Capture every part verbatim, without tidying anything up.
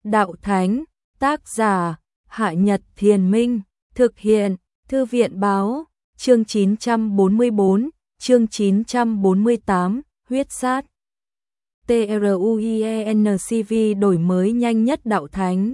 Đạo Thánh, tác giả, Hạ Nhật Thiền Minh, thực hiện, Thư viện Báo, chương chín trăm bốn mươi bốn, chương chín trăm bốn mươi tám, huyết sát. TRUIENCV đổi mới nhanh nhất Đạo Thánh.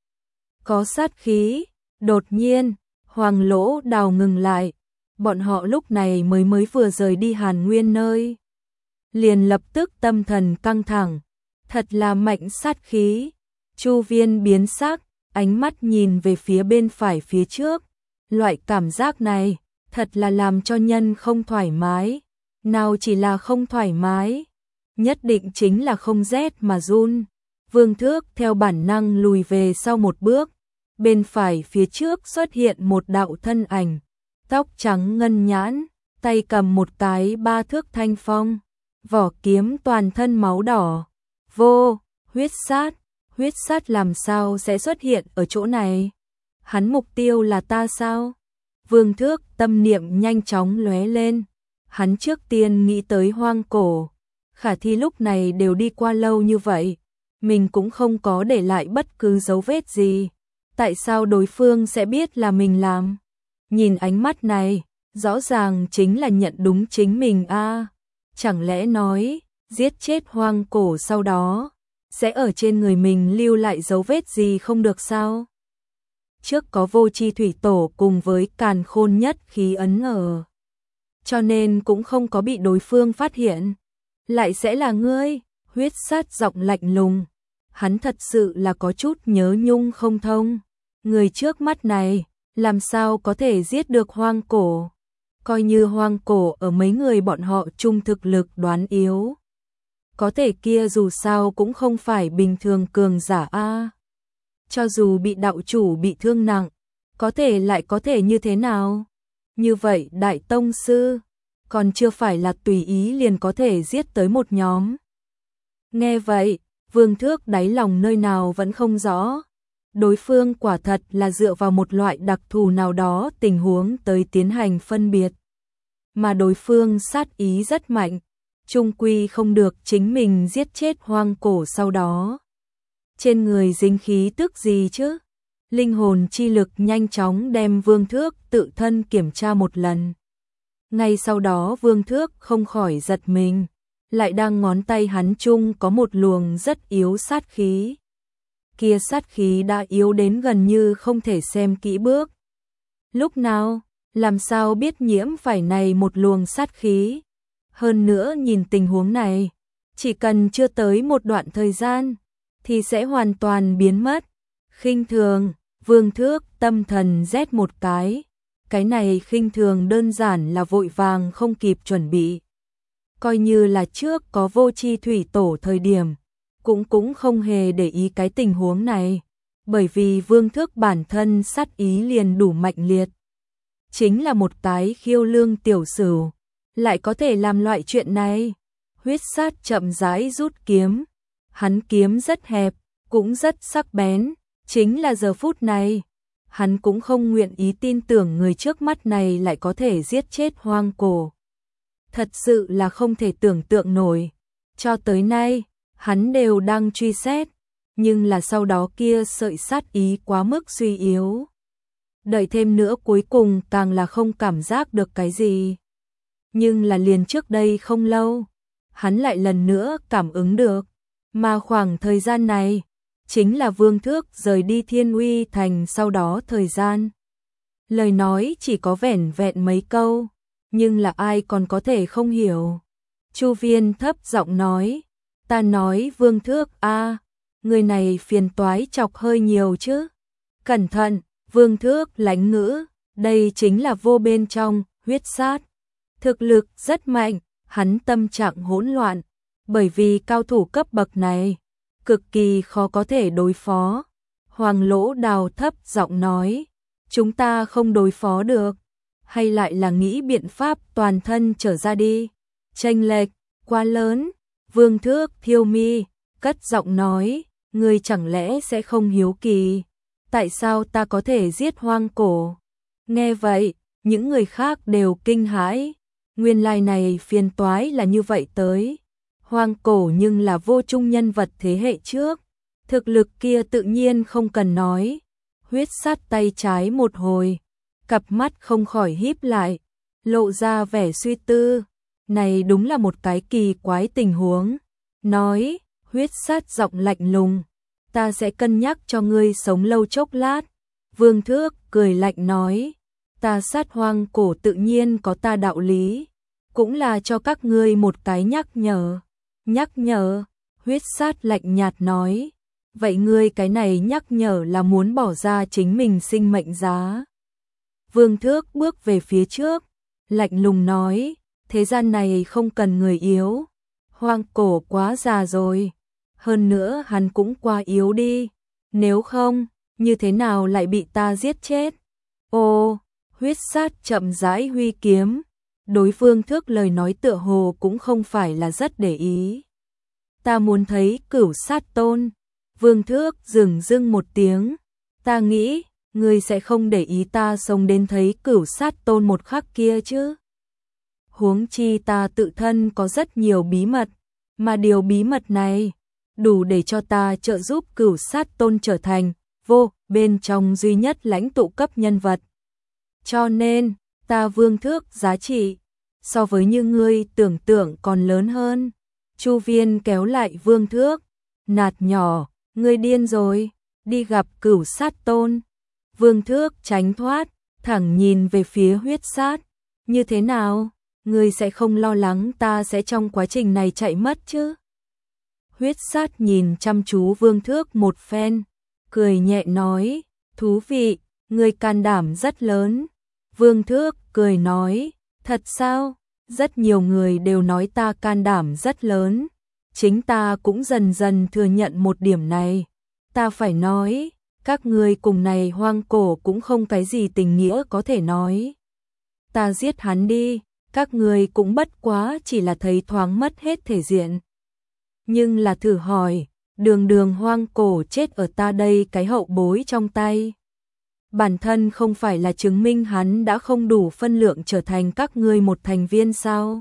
Có sát khí, đột nhiên, Hoàng Lỗ Đào ngừng lại, bọn họ lúc này mới mới vừa rời đi Hàn Nguyên nơi. Liền lập tức tâm thần căng thẳng, thật là mạnh sát khí. Chu Viên biến sắc, ánh mắt nhìn về phía bên phải phía trước. Loại cảm giác này, thật là làm cho nhân không thoải mái. Nào chỉ là không thoải mái, nhất định chính là không rét mà run. Vương Thước theo bản năng lùi về sau một bước. Bên phải phía trước xuất hiện một đạo thân ảnh, tóc trắng ngân nhãn, tay cầm một cái ba thước thanh phong, vỏ kiếm toàn thân máu đỏ. Vô, huyết sát, huyết sát làm sao sẽ xuất hiện ở chỗ này? Hắn mục tiêu là ta sao? Vương Thước tâm niệm nhanh chóng lóe lên, hắn trước tiên nghĩ tới hoang cổ. Khả thi lúc này đều đi qua lâu như vậy, mình cũng không có để lại bất cứ dấu vết gì. Tại sao đối phương sẽ biết là mình làm? Nhìn ánh mắt này, rõ ràng chính là nhận đúng chính mình a. À, chẳng lẽ nói, giết chết hoang cổ sau đó, sẽ ở trên người mình lưu lại dấu vết gì không được sao? Trước có vô chi thủy tổ cùng với càn khôn nhất khí ấn ở, cho nên cũng không có bị đối phương phát hiện. Lại sẽ là ngươi? Huyết sát giọng lạnh lùng. Hắn thật sự là có chút nhớ nhung không thông. Người trước mắt này, làm sao có thể giết được hoang cổ? Coi như hoang cổ ở mấy người bọn họ chung thực lực đoán yếu, có thể kia dù sao cũng không phải bình thường cường giả a. À, cho dù bị đạo chủ bị thương nặng, có thể lại có thể như thế nào? Như vậy đại tông sư, còn chưa phải là tùy ý liền có thể giết tới một nhóm. Nghe vậy, Vương Thước đáy lòng nơi nào vẫn không rõ. Đối phương quả thật là dựa vào một loại đặc thù nào đó tình huống tới tiến hành phân biệt. Mà đối phương sát ý rất mạnh, chung quy không được chính mình giết chết hoang cổ sau đó. Trên người dính khí tức gì chứ? Linh hồn chi lực nhanh chóng đem Vương Thước tự thân kiểm tra một lần. Ngay sau đó Vương Thước không khỏi giật mình, lại đang ngón tay hắn chung có một luồng rất yếu sát khí. Kia sát khí đã yếu đến gần như không thể xem kỹ bước. Lúc nào, làm sao biết nhiễm phải này một luồng sát khí? Hơn nữa nhìn tình huống này, chỉ cần chưa tới một đoạn thời gian, thì sẽ hoàn toàn biến mất. Khinh thường, Vương Thước tâm thần rét một cái. Cái này khinh thường đơn giản là vội vàng không kịp chuẩn bị. Coi như là trước có vô chi thủy tổ thời điểm, cũng cũng không hề để ý cái tình huống này, bởi vì Vương Thước bản thân sát ý liền đủ mạnh liệt. Chính là một cái khiêu lương tiểu sửu, lại có thể làm loại chuyện này. Huyết sát chậm rãi rút kiếm, hắn kiếm rất hẹp, cũng rất sắc bén, chính là giờ phút này, hắn cũng không nguyện ý tin tưởng người trước mắt này lại có thể giết chết hoang cổ. Thật sự là không thể tưởng tượng nổi, cho tới nay, hắn đều đang truy xét, nhưng là sau đó kia sợi sát ý quá mức suy yếu. Đợi thêm nữa cuối cùng càng là không cảm giác được cái gì. Nhưng là liền trước đây không lâu, hắn lại lần nữa cảm ứng được, mà khoảng thời gian này, chính là Vương Thước rời đi Thiên Uy Thành sau đó thời gian. Lời nói chỉ có vẻn vẹn mấy câu, nhưng là ai còn có thể không hiểu. Chu Viên thấp giọng nói, ta nói Vương Thước a, à, người này phiền toái chọc hơi nhiều chứ. Cẩn thận, Vương Thước lãnh ngữ, đây chính là vô bên trong, huyết sát. Thực lực rất mạnh, hắn tâm trạng hỗn loạn, bởi vì cao thủ cấp bậc này, cực kỳ khó có thể đối phó. Hoàng Lỗ Đào thấp giọng nói, chúng ta không đối phó được, hay lại là nghĩ biện pháp toàn thân trở ra đi. Chênh lệch quá lớn. Vương Thước thiêu mi, cất giọng nói, ngươi chẳng lẽ sẽ không hiếu kỳ, tại sao ta có thể giết hoang cổ? Nghe vậy, những người khác đều kinh hãi, nguyên lai này phiền toái là như vậy tới. Hoang cổ nhưng là vô trung nhân vật thế hệ trước, Thực lực kia tự nhiên không cần nói. Huyết sát tay trái một hồi, cặp mắt không khỏi híp lại, lộ ra vẻ suy tư. Này đúng là một cái kỳ quái tình huống. Nói, huyết sát giọng lạnh lùng, ta sẽ cân nhắc cho ngươi sống lâu chốc lát. Vương Thước cười lạnh nói, ta sát hoang cổ tự nhiên có ta đạo lý, cũng là cho các ngươi một cái nhắc nhở. Nhắc nhở, huyết sát lạnh nhạt nói, vậy ngươi cái này nhắc nhở là muốn bỏ ra chính mình sinh mệnh giá. Vương Thước bước về phía trước, lạnh lùng nói, thế gian này không cần người yếu, hoang cổ quá già rồi, hơn nữa hắn cũng quá yếu đi, nếu không, như thế nào lại bị ta giết chết. Ô, huyết sát chậm rãi huy kiếm, đối phương Thước lời nói tựa hồ cũng không phải là rất để ý. Ta muốn thấy Cửu Sát Tôn. Vương Thước dừng dưng một tiếng, ta nghĩ, ngươi sẽ không để ý ta sống đến thấy Cửu Sát Tôn một khắc kia chứ. Huống chi ta tự thân có rất nhiều bí mật, mà điều bí mật này đủ để cho ta trợ giúp Cửu Sát Tôn trở thành vô bên trong duy nhất lãnh tụ cấp nhân vật. Cho nên, ta Vương Thước giá trị so với như ngươi tưởng tượng còn lớn hơn. Chu Viên kéo lại Vương Thước, nạt nhỏ, ngươi điên rồi, đi gặp Cửu Sát Tôn. Vương Thước tránh thoát, thẳng nhìn về phía huyết sát, như thế nào, ngươi sẽ không lo lắng ta sẽ trong quá trình này chạy mất chứ? Huyết sát nhìn chăm chú Vương Thước một phen, cười nhẹ nói, thú vị, ngươi can đảm rất lớn. Vương Thước cười nói, thật sao? Rất nhiều người đều nói ta can đảm rất lớn, chính ta cũng dần dần thừa nhận một điểm này. Ta phải nói, các ngươi cùng này hoang cổ cũng không cái gì tình nghĩa có thể nói. Ta giết hắn đi, các ngươi cũng bất quá chỉ là thấy thoáng mất hết thể diện. Nhưng là thử hỏi, đường đường hoang cổ chết ở ta đây cái hậu bối trong tay. Bản thân không phải là chứng minh hắn đã không đủ phân lượng trở thành các ngươi một thành viên sao?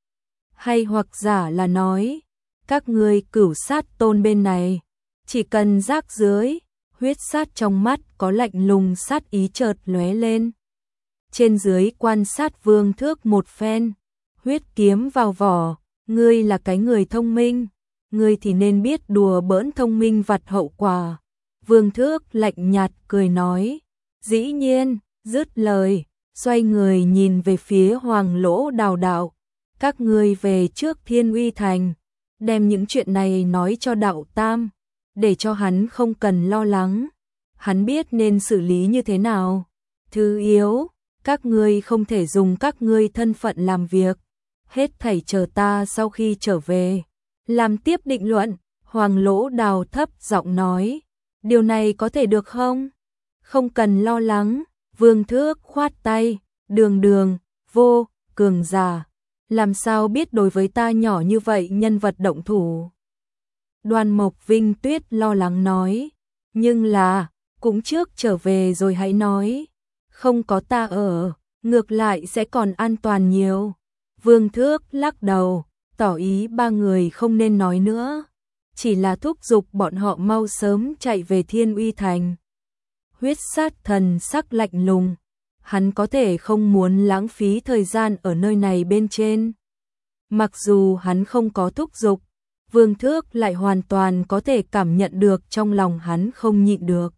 Hay hoặc giả là nói, các ngươi Cửu Sát Tôn bên này, chỉ cần rác dưới, huyết sát trong mắt có lạnh lùng sát ý chợt lóe lên. Trên dưới quan sát Vương Thước một phen, huyết kiếm vào vỏ, ngươi là cái người thông minh, ngươi thì nên biết đùa bỡn thông minh vặt hậu quả. Vương Thước lạnh nhạt cười nói, dĩ nhiên, dứt lời, xoay người nhìn về phía Hoàng Lỗ Đào đạo, các ngươi về trước Thiên Uy Thành, đem những chuyện này nói cho Đạo Tam, để cho hắn không cần lo lắng, hắn biết nên xử lý như thế nào. Thứ yếu, các ngươi không thể dùng các ngươi thân phận làm việc, hết thảy chờ ta sau khi trở về, làm tiếp định luận. Hoàng Lỗ Đào thấp giọng nói, điều này có thể được không? Không cần lo lắng. Vương Thước khoát tay, đường đường, vô, cường giả, làm sao biết đối với ta nhỏ như vậy nhân vật động thủ. Đoan Mộc Vinh Tuyết lo lắng nói, nhưng là, cũng trước trở về rồi hãy nói, không có ta ở, ngược lại sẽ còn an toàn nhiều. Vương Thước lắc đầu, tỏ ý ba người không nên nói nữa, chỉ là thúc giục bọn họ mau sớm chạy về Thiên Uy Thành. Huyết sát thần sắc lạnh lùng, hắn có thể không muốn lãng phí thời gian ở nơi này bên trên. Mặc dù hắn không có thúc giục, Vương Thước lại hoàn toàn có thể cảm nhận được trong lòng hắn không nhịn được.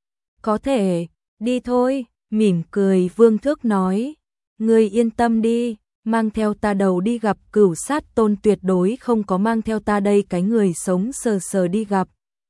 Có thể, đi thôi, mỉm cười Vương Thước nói, ngươi yên tâm đi, mang theo ta đầu đi gặp Cửu Sát Tôn, tuyệt đối không có mang theo ta đây cái người sống sờ sờ đi gặp.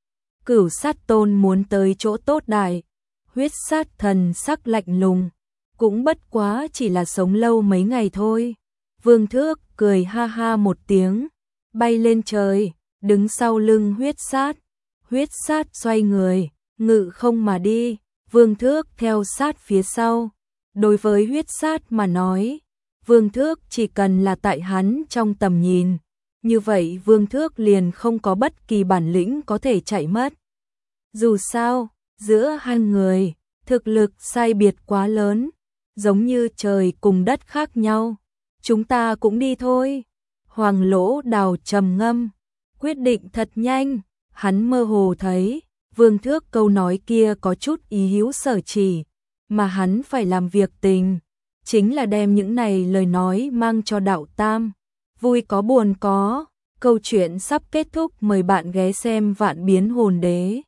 Cửu Sát Tôn muốn tới chỗ tốt đại. Huyết sát thần sắc lạnh lùng, cũng bất quá chỉ là sống lâu mấy ngày thôi. Vương Thước cười ha ha một tiếng, bay lên trời, đứng sau lưng huyết sát. Huyết sát xoay người, ngự không mà đi, Vương Thước theo sát phía sau. Đối với huyết sát mà nói, Vương Thước chỉ cần là tại hắn trong tầm nhìn, như vậy Vương Thước liền không có bất kỳ bản lĩnh có thể chạy mất. Dù sao, giữa hai người, thực lực sai biệt quá lớn, giống như trời cùng đất khác nhau. Chúng ta cũng đi thôi. Hoàng Lỗ Đào trầm ngâm, quyết định thật nhanh, hắn mơ hồ thấy, Vương Thước câu nói kia có chút ý hữu sở chỉ, mà hắn phải làm việc tình, chính là đem những này lời nói mang cho Đạo Tam, vui có buồn có. Câu chuyện sắp kết thúc, mời bạn ghé xem Vạn Biến Hồn Đế.